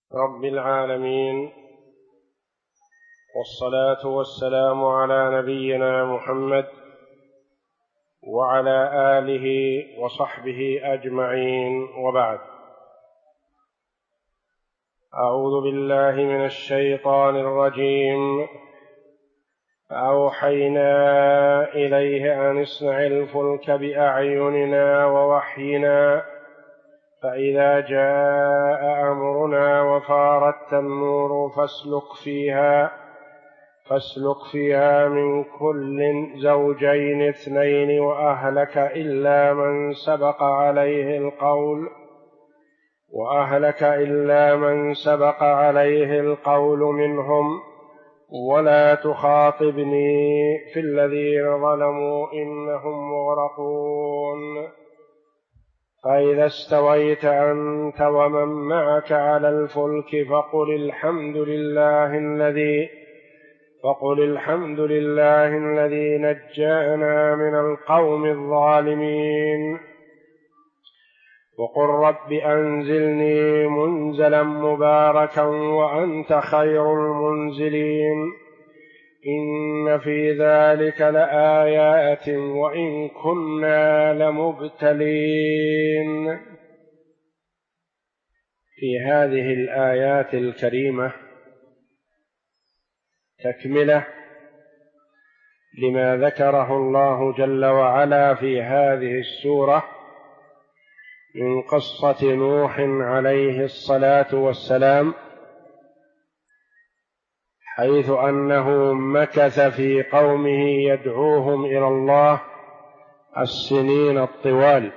رب العالمين، والصلاة والسلام على نبينا محمد وعلى آله وصحبه أجمعين، وبعد. أعوذ بالله من الشيطان الرجيم. فأوحينا إليه أن اصنع الفلك بأعيننا ووحينا فإذا جاء أمرنا وفارت النور فاسلك فيها من كل زوجين اثنين وأهلك إلا من سبق عليه القول منهم ولا تخاطبني في الذين ظلموا إنهم مغرقون. فإذا استويت أنت ومن معك على الفلك فقل الحمد لله الذي نجانا من القوم الظالمين، وقل رب أنزلني منزلا مباركا وأنت خير المنزلين. إن في ذلك لآيات وإن كنا لمبتلين. في هذه الآيات الكريمة تكملة لما ذكره الله جل وعلا في هذه السورة من قصة نوح عليه الصلاة والسلام، حيث أنه مكث في قومه يدعوهم إلى الله السنين الطوال،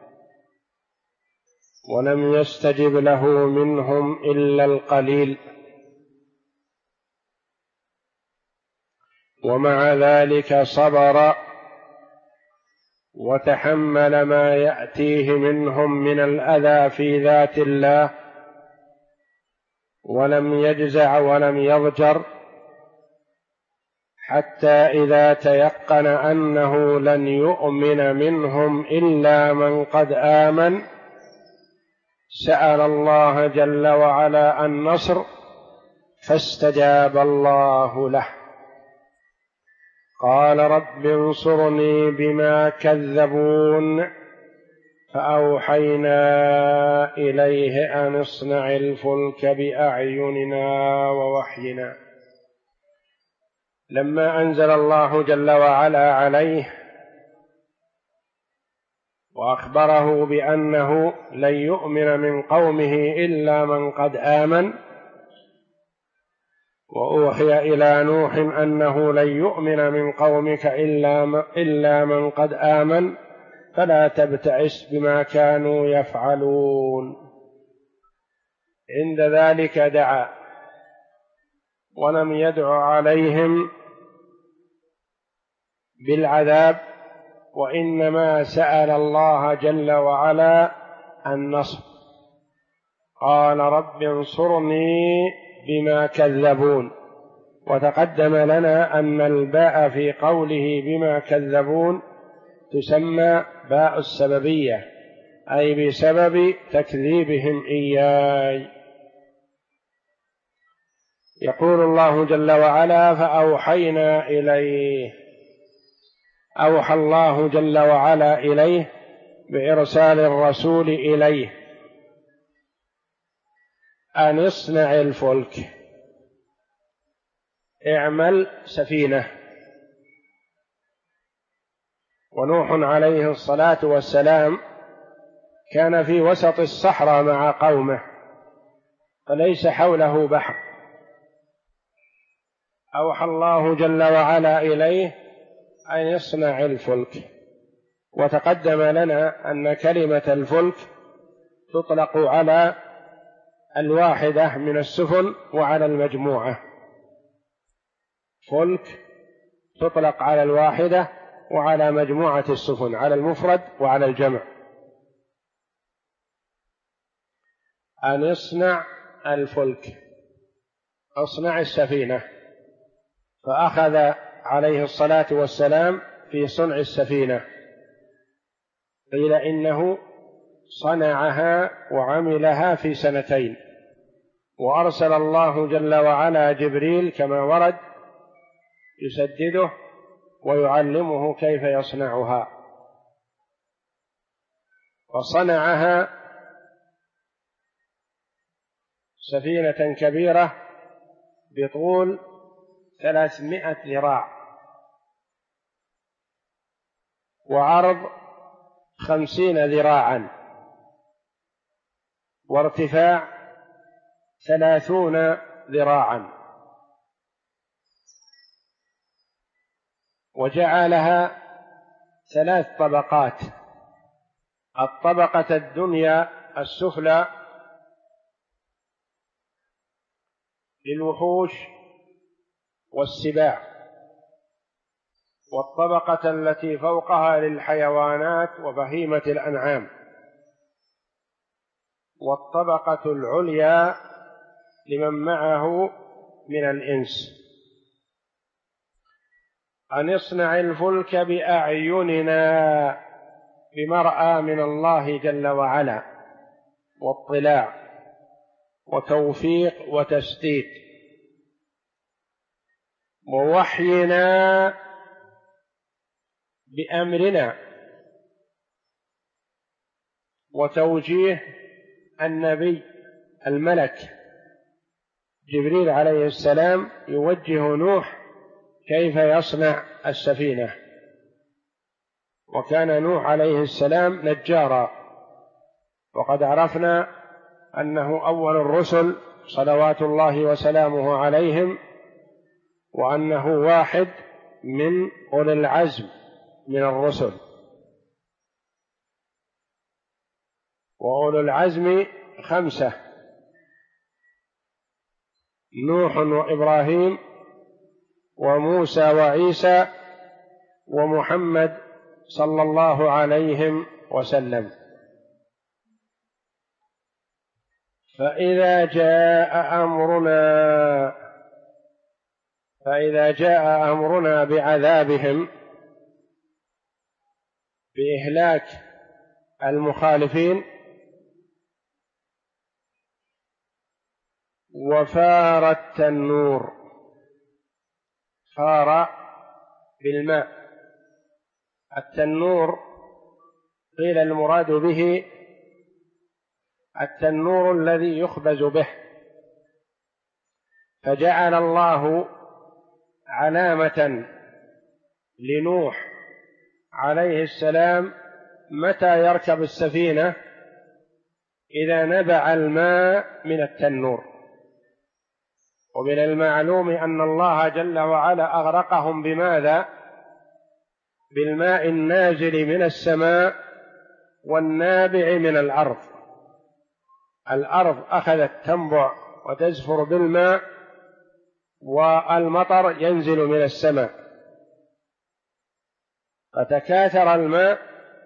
ولم يستجب له منهم إلا القليل، ومع ذلك صبر وتحمل ما يأتيه منهم من الأذى في ذات الله، ولم يجزع ولم يضجر، حتى إذا تيقن أنه لن يؤمن منهم إلا من قد آمن سأل الله جل وعلا النصر، فاستجاب الله له. قال رب انصرني بما كذبون، فأوحينا إليه أن اصنع الفلك بأعيننا ووحينا. لما أنزل الله جل وعلا عليه وأخبره بأنه لن يؤمن من قومه إلا من قد آمن، وأوحي إلى نوح أنه لن يؤمن من قومك إلا من قد آمن، فلا تبتئس بما كانوا يفعلون. عند ذلك دعا ولم يدع عليهم بالعذاب، وإنما سأل الله جل وعلا النصر. قال رب انصرني بما كذبون. وتقدم لنا أن الباء في قوله بما كذبون تسمى باء السببية، أي بسبب تكذيبهم إياي. يقول الله جل وعلا فأوحينا إليه، أوحى الله جل وعلا إليه بإرسال الرسول إليه أن اصنع الفلك، اعمل سفينة. ونوح عليه الصلاة والسلام كان في وسط الصحراء مع قومه، فليس حوله بحر. أوحى الله جل وعلا إليه أن يصنع الفلك. وتقدم لنا أن كلمة الفلك تطلق على الواحدة من السفن وعلى المجموعة. فلك تطلق على الواحدة وعلى مجموعة السفن، على المفرد وعلى الجمع. أن اصنع الفلك، اصنع السفينة. فأخذ عليه الصلاة والسلام في صنع السفينة، قيل إنه صنعها وعملها في 2 سنين، وأرسل الله جل وعلا جبريل كما ورد يسدده ويعلمه كيف يصنعها، فصنعها سفينة كبيرة بطول 300 ذراع وعرض 50 ذراعا وارتفاع 30 ذراعا، وجعلها 3 طبقات: الطبقة الدنيا السفلى للوحوش والسباع، والطبقة التي فوقها للحيوانات وبهيمة الأنعام، والطبقة العليا لمن معه من الإنس. أن اصنع الفلك بأعيننا بمرأى من الله جل وعلا واطلاع وتوفيق وتسديد، ووحينا بأمرنا، وتوجيه النبي الملك جبريل عليه السلام يوجه نوح كيف يصنع السفينة. وكان نوح عليه السلام نجارا، وقد عرفنا أنه أول الرسل صلوات الله وسلامه عليهم، وأنه واحد من أولي العزم من الرسل، وأولو العزم 5: نوح وإبراهيم وموسى وعيسى ومحمد صلى الله عليه وسلم. فإذا جاء أمرنا بعذابهم، بإهلاك المخالفين، وفار التنور، فار بالماء. التنور قيل المراد به التنور الذي يخبز به، فجعل الله علامة لنوح عليه السلام متى يركب السفينة: إذا نبع الماء من التنور. ومن المعلوم أن الله جل وعلا أغرقهم بماذا؟ بالماء النازل من السماء والنابع من الأرض. الأرض أخذت تنبع وتزفر بالماء، والمطر ينزل من السماء، فتكاثر الماء،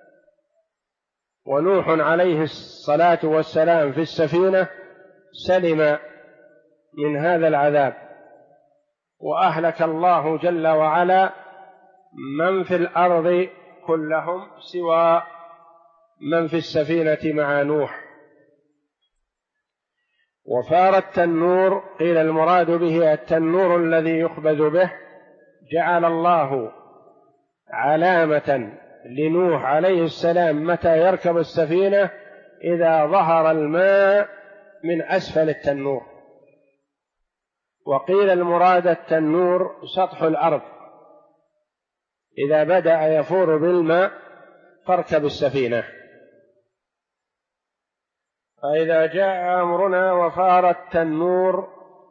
ونوح عليه الصلاة والسلام في السفينة سلم من هذا العذاب، وأهلك الله جل وعلا من في الأرض كلهم سوى من في السفينة مع نوح. وفار التنور قيل المراد به التنور الذي يخبز به، جعل الله علامة لنوح عليه السلام متى يركب السفينة: إذا ظهر الماء من أسفل التنور. وقيل المراد التنور سطح الأرض، إذا بدأ يفور بالماء فاركب السفينة. فإذا جاء أمرنا وفار التنور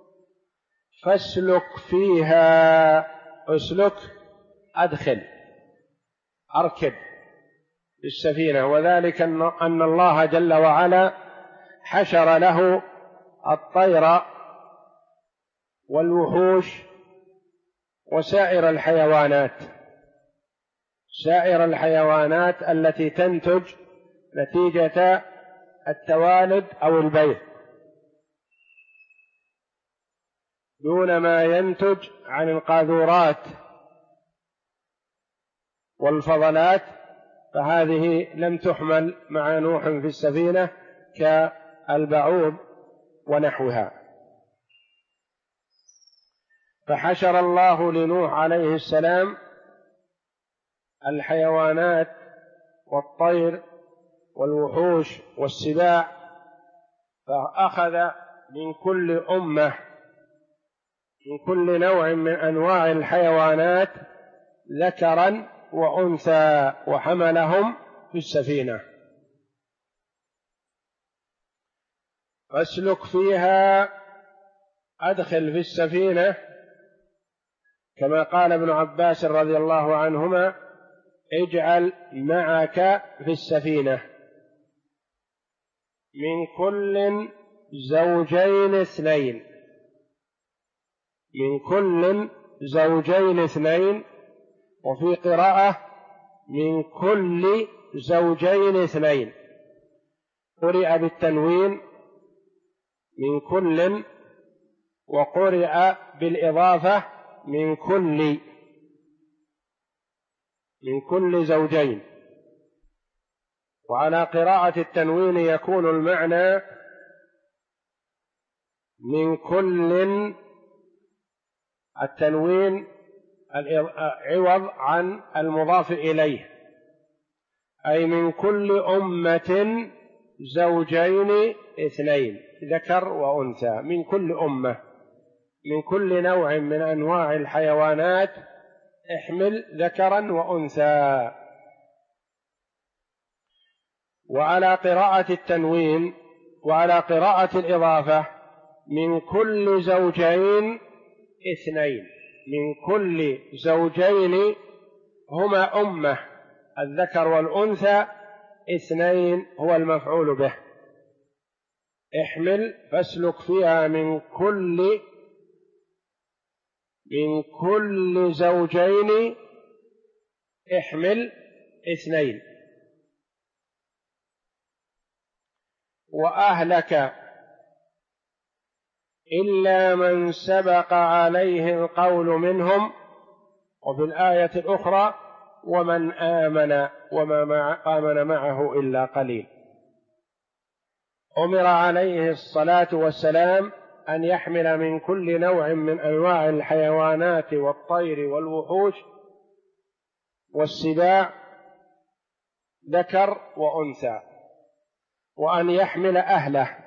فاسلك فيها، اسلك أدخل، أركب بالسفينة. وذلك أن الله جل وعلا حشر له الطير والوحوش وسائر الحيوانات التي تنتج نتيجة التوالد أو البيض، دون ما ينتج عن القاذورات والفضلات، فهذه لم تحمل مع نوح في السفينة كالبعوض ونحوها. فحشر الله لنوح عليه السلام الحيوانات والطير والوحوش والسباع، فأخذ من كل أمة من كل نوع من أنواع الحيوانات ذكرا وأنثى وحملهم في السفينة. فاسلك فيها، أدخل في السفينة كما قال ابن عباس رضي الله عنهما: اجعل معك في السفينة من كل زوجين اثنين، من كل زوجين اثنين، وفي قراءة من كل زوجين اثنين، قرئ بالتنوين من كل، وقرئ بالإضافة من كل زوجين. وعلى قراءة التنوين يكون المعنى من كل، التنوين عوض عن المضاف إليه، أي من كل أمة زوجين اثنين، ذكر وأنثى، من كل أمة، من كل نوع من أنواع الحيوانات احمل ذكرا وأنثى. وعلى قراءة التنوين وعلى قراءة الإضافة من كل زوجين اثنين، من كل زوجين هما أمة، الذكر والأنثى، اثنين هو المفعول به. احمل فاسلك فيها من كل زوجين، احمل اثنين. وأهلك إلا من سبق عليه القول منهم، وفي الآية الأخرى ومن آمن وما آمن معه إلا قليل. أمر عليه الصلاة والسلام أن يحمل من كل نوع من أنواع الحيوانات والطير والوحوش والسباع ذكر وأنثى، وأن يحمل أهله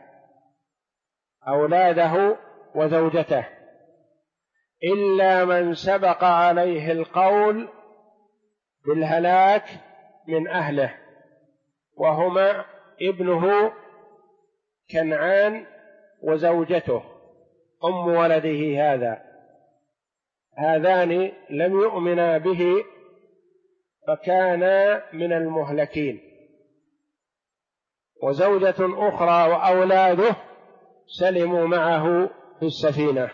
أولاده وزوجته، إلا من سبق عليه القول بالهلاك من أهله، وهما ابنه كنعان وزوجته أم ولده هذان لم يؤمنا به فكانا من المهلكين، وزوجة أخرى وأولاده سلموا معه في السفينة.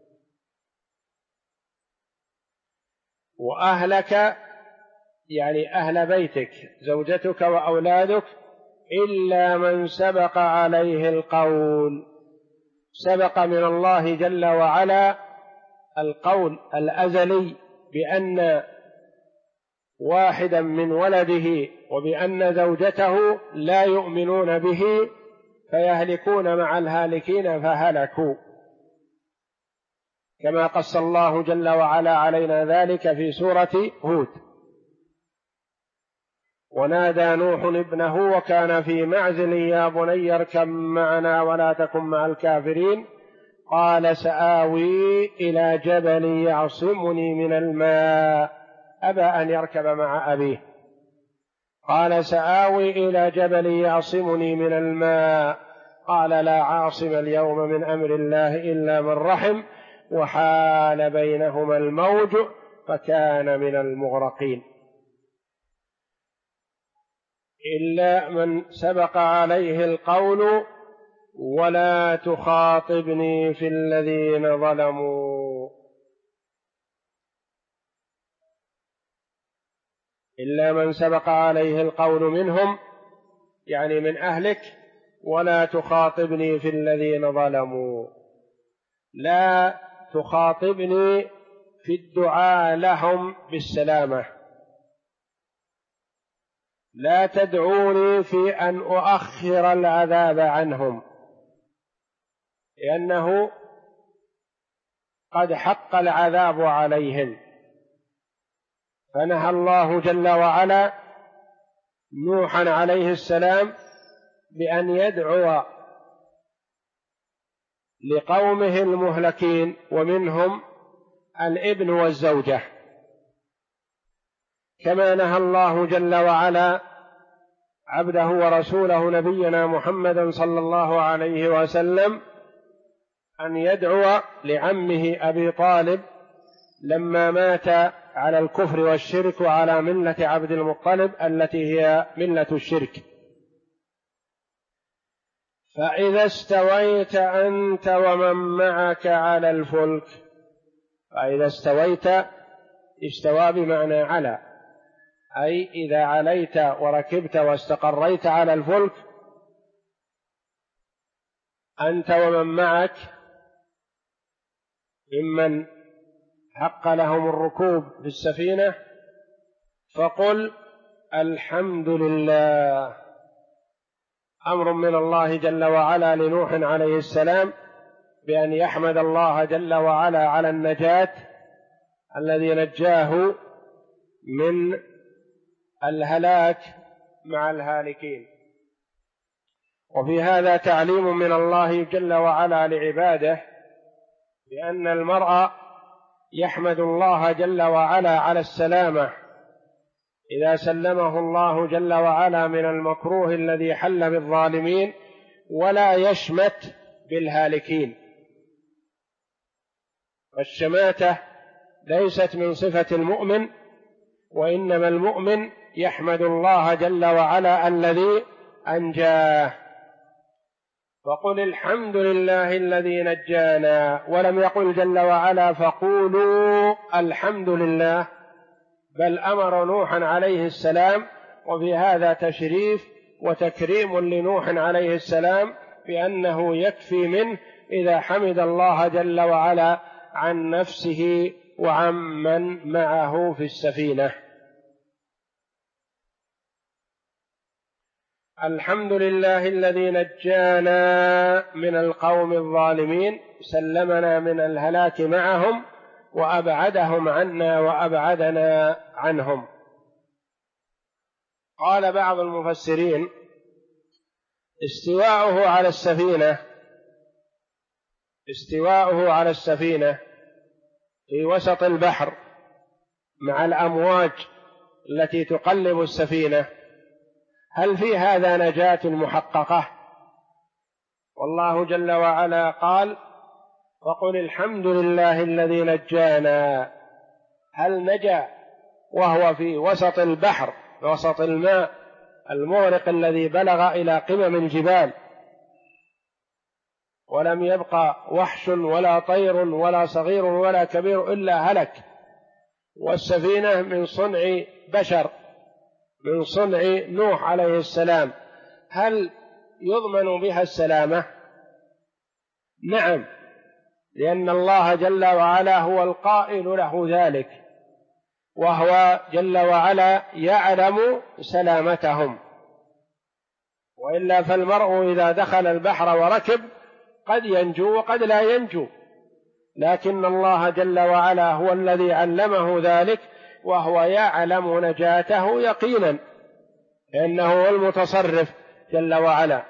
وأهلك يعني أهل بيتك، زوجتك وأولادك، إلا من سبق عليه القول، سبق من الله جل وعلا القول الأزلي بأن واحدا من ولده وبأن زوجته لا يؤمنون به فيهلكون مع الهالكين فهلكوا، كما قص الله جل وعلا علينا ذلك في سورة هود. ونادى نوح ابنه وكان في معزل يا بني اركب معنا ولا تكن مع الكافرين، قال سآوي إلى جبل يعصمني من الماء، أبى أن يركب مع أبيه. قال سآوي إلى جبل يعصمني من الماء، قال لا عاصم اليوم من أمر الله إلا من رحم، وحال بينهما الموج فكان من المغرقين. إلا من سبق عليه القول ولا تخاطبني في الذين ظلموا، إلا من سبق عليه القول منهم يعني من أهلك، ولا تخاطبني في الذين ظلموا، لا تخاطبني في الدعاء لهم بالسلامة، لا تدعوني في أن أؤخر العذاب عنهم، لأنه قد حق العذاب عليهم. فنهى الله جل وعلا نوحا عليه السلام بأن يدعو لقومه المهلكين، ومنهم الابن والزوجة، كما نهى الله جل وعلا عبده ورسوله نبينا محمد صلى الله عليه وسلم أن يدعو لعمه أبي طالب لما مات على الكفر والشرك وعلى ملة عبد المطلب التي هي ملة الشرك. فإذا استويت أنت ومن معك على الفلك، فإذا استويت، استوى بمعنى على، أي إذا عليت وركبت واستقريت على الفلك أنت ومن معك ممن حق لهم الركوب في السفينة، فقل الحمد لله. أمر من الله جل وعلا لنوح عليه السلام بأن يحمد الله جل وعلا على النجاة الذي نجاه من الهلاك مع الهالكين. وفي هذا تعليم من الله جل وعلا لعباده بأن المرء يحمد الله جل وعلا على السلامة إذا سلمه الله جل وعلا من المكروه الذي حل بالظالمين، ولا يشمت بالهالكين. والشماتة ليست من صفة المؤمن، وإنما المؤمن يحمد الله جل وعلا الذي أنجاه. فقل الحمد لله الذي نجانا، ولم يقل جل وعلا فقولوا الحمد لله، بل أمر نوحا عليه السلام، وفي هذا تشريف وتكريم لنوح عليه السلام بأنه يكفي منه إذا حمد الله جل وعلا عن نفسه وعن من معه في السفينة. الحمد لله الذي نجانا من القوم الظالمين، سلمنا من الهلاك معهم وأبعدهم عنا وأبعدنا عنهم. قال بعض المفسرين استواؤه على السفينة في وسط البحر مع الأمواج التي تقلب السفينة، هل في هذا نجاة محققة؟ والله جل وعلا قال فقل الحمد لله الذي نجانا. هل نجا وهو في وسط البحر، وسط الماء المغرق الذي بلغ إلى قمم الجبال، ولم يبقى وحش ولا طير ولا صغير ولا كبير إلا هلك، والسفينة من صنع بشر، من صنع نوح عليه السلام، هل يضمن بها السلامة؟ نعم، لأن الله جل وعلا هو القائل له ذلك، وهو جل وعلا يعلم سلامتهم. وإلا فالمرء إذا دخل البحر وركب قد ينجو وقد لا ينجو، لكن الله جل وعلا هو الذي علمه ذلك، وهو يعلم نجاته يقينا، لأنه هو المتصرف جل وعلا.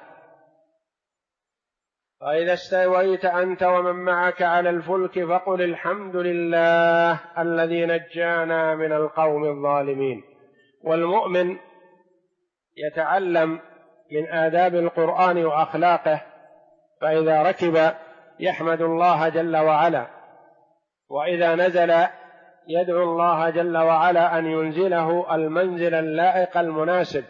فإذا استويت أنت ومن معك على الفلك فقل الحمد لله الذي نجانا من القوم الظالمين. والمؤمن يتعلم من آداب القرآن وأخلاقه، فإذا ركب يحمد الله جل وعلا، وإذا نزل يدعو الله جل وعلا أن ينزله المنزل اللائق المناسب.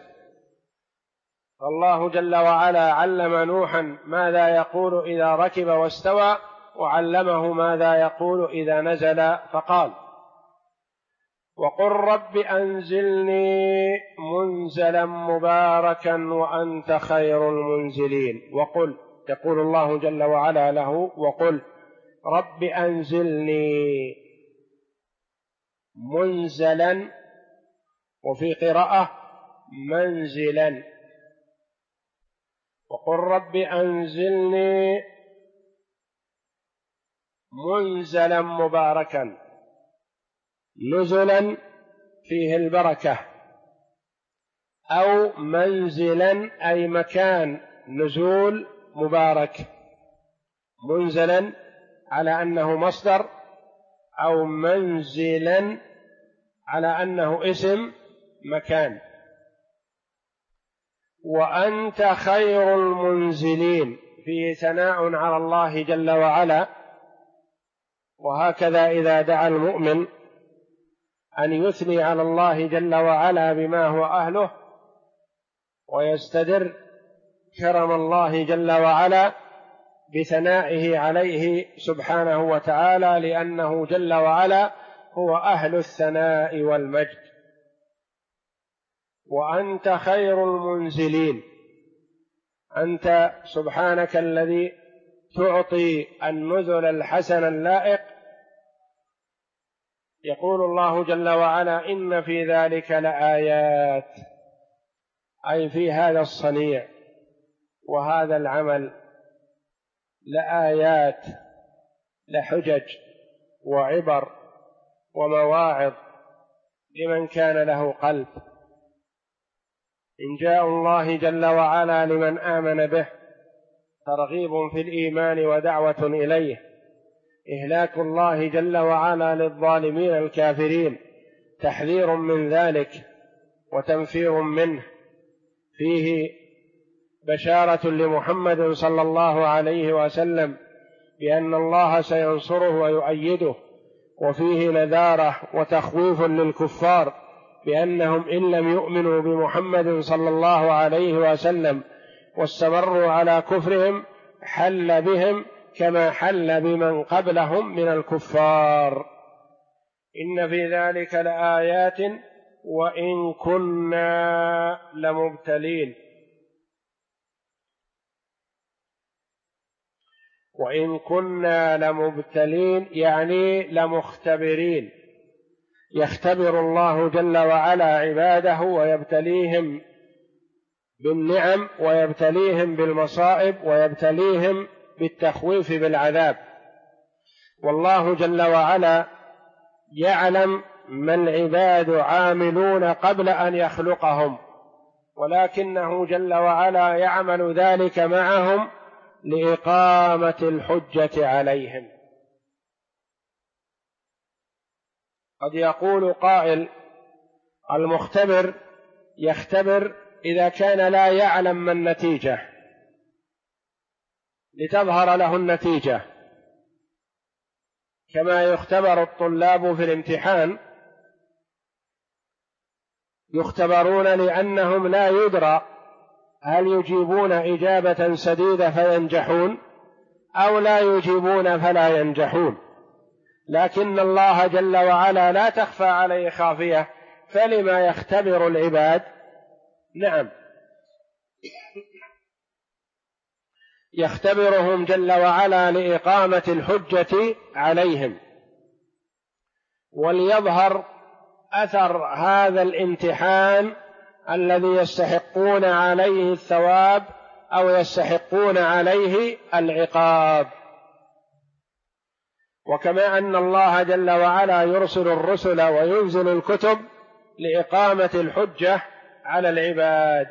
فالله جل وعلا علم نوحا ماذا يقول إذا ركب واستوى، وعلمه ماذا يقول إذا نزل فقال وقل رب أنزلني منزلا مباركا وأنت خير المنزلين. وقل، يقول الله جل وعلا له وقل رب أنزلني منزلا، وفي قراءة منزلا. وقل رب أنزلني منزلا مباركا، نزلا فيه البركة، أو منزلا أي مكان نزول مبارك، منزلا على أنه مصدر، أو منزلا على أنه اسم مكان. وأنت خير المنزلين فيه ثناء على الله جل وعلا. وهكذا إذا دعا المؤمن أن يثني على الله جل وعلا بما هو أهله ويستدر كرم الله جل وعلا بثنائه عليه سبحانه وتعالى، لأنه جل وعلا هو أهل الثناء والمجد. وأنت خير المنزلين، أنت سبحانك الذي تعطي النزل الحسن اللائق. يقول الله جل وعلا: إن في ذلك لآيات، أي في هذا الصنيع وهذا العمل لآيات، لحجج وعبر ومواعظ لمن كان له قلب. إنجاء الله جل وعلا لمن آمن به ترغيب في الإيمان ودعوة إليه، إهلاك الله جل وعلا للظالمين الكافرين تحذير من ذلك وتنفير منه، فيه بشارة لمحمد صلى الله عليه وسلم بأن الله سينصره ويؤيده، وفيه نذارة وتخويف للكفار بأنهم إن لم يؤمنوا بمحمد صلى الله عليه وسلم واستمروا على كفرهم حل بهم كما حل بمن قبلهم من الكفار. إن في ذلك لآيات وإن كنا لمبتلين. وإن كنا لمبتلين يعني لمختبرين، يختبر الله جل وعلا عباده ويبتليهم بالنعم ويبتليهم بالمصائب ويبتليهم بالتخويف بالعذاب. والله جل وعلا يعلم ما العباد عاملون قبل أن يخلقهم، ولكنه جل وعلا يعمل ذلك معهم لإقامة الحجة عليهم. قد يقول قائل: المختبر يختبر إذا كان لا يعلم ما النتيجة لتظهر له النتيجة، كما يختبر الطلاب في الامتحان، يختبرون لأنهم لا يدرى هل يجيبون إجابة سديدة فينجحون أو لا يجيبون فلا ينجحون، لكن الله جل وعلا لا تخفى عليه خافية، فلما يختبر العباد؟ نعم، يختبرهم جل وعلا لإقامة الحجة عليهم، وليظهر أثر هذا الامتحان الذي يستحقون عليه الثواب أو يستحقون عليه العقاب. وكما أن الله جل وعلا يرسل الرسل وينزل الكتب لإقامة الحجة على العباد.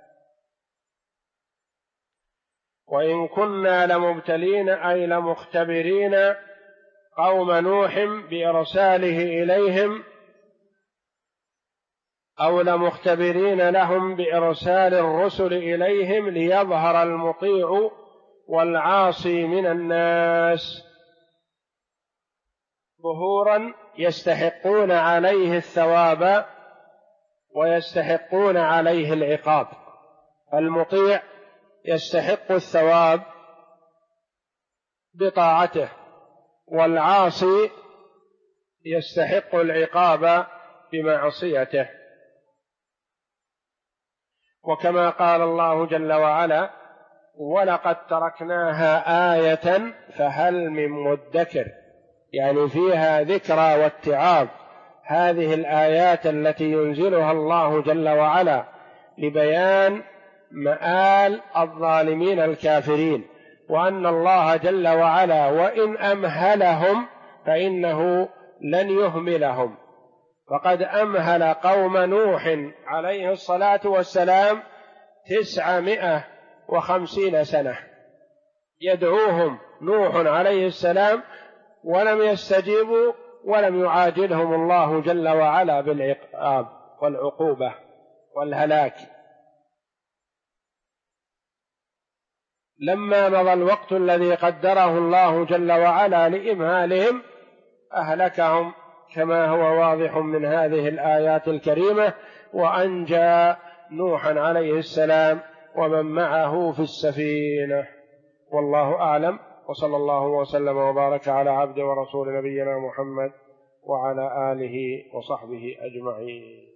وإن كنا لمبتلين أي لمختبرين قوم نوح بإرساله إليهم، أو لمختبرين لهم بإرسال الرسل إليهم ليظهر المطيع والعاصي من الناس ظهورا يستحقون عليه الثواب ويستحقون عليه العقاب. المطيع يستحق الثواب بطاعته، والعاصي يستحق العقاب بمعصيته. وكما قال الله جل وعلا: ولقد تركناها آية فهل من مدكر، يعني فيها ذكرى واتعاظ. هذه الآيات التي ينزلها الله جل وعلا لبيان مآل الظالمين الكافرين وأن الله جل وعلا وإن أمهلهم فإنه لن يهملهم، فقد أمهل قوم نوح عليه الصلاة والسلام 950 سنة يدعوهم نوح عليه السلام ولم يستجيبوا، ولم يعاجلهم الله جل وعلا بالعقاب والعقوبة والهلاك. لما مضى الوقت الذي قدره الله جل وعلا لإمهالهم أهلكهم كما هو واضح من هذه الآيات الكريمة، وأنجى نوحا عليه السلام ومن معه في السفينة. والله أعلم، وصلى الله وسلم وبارك على عبد ورسول نبينا محمد وعلى آله وصحبه أجمعين.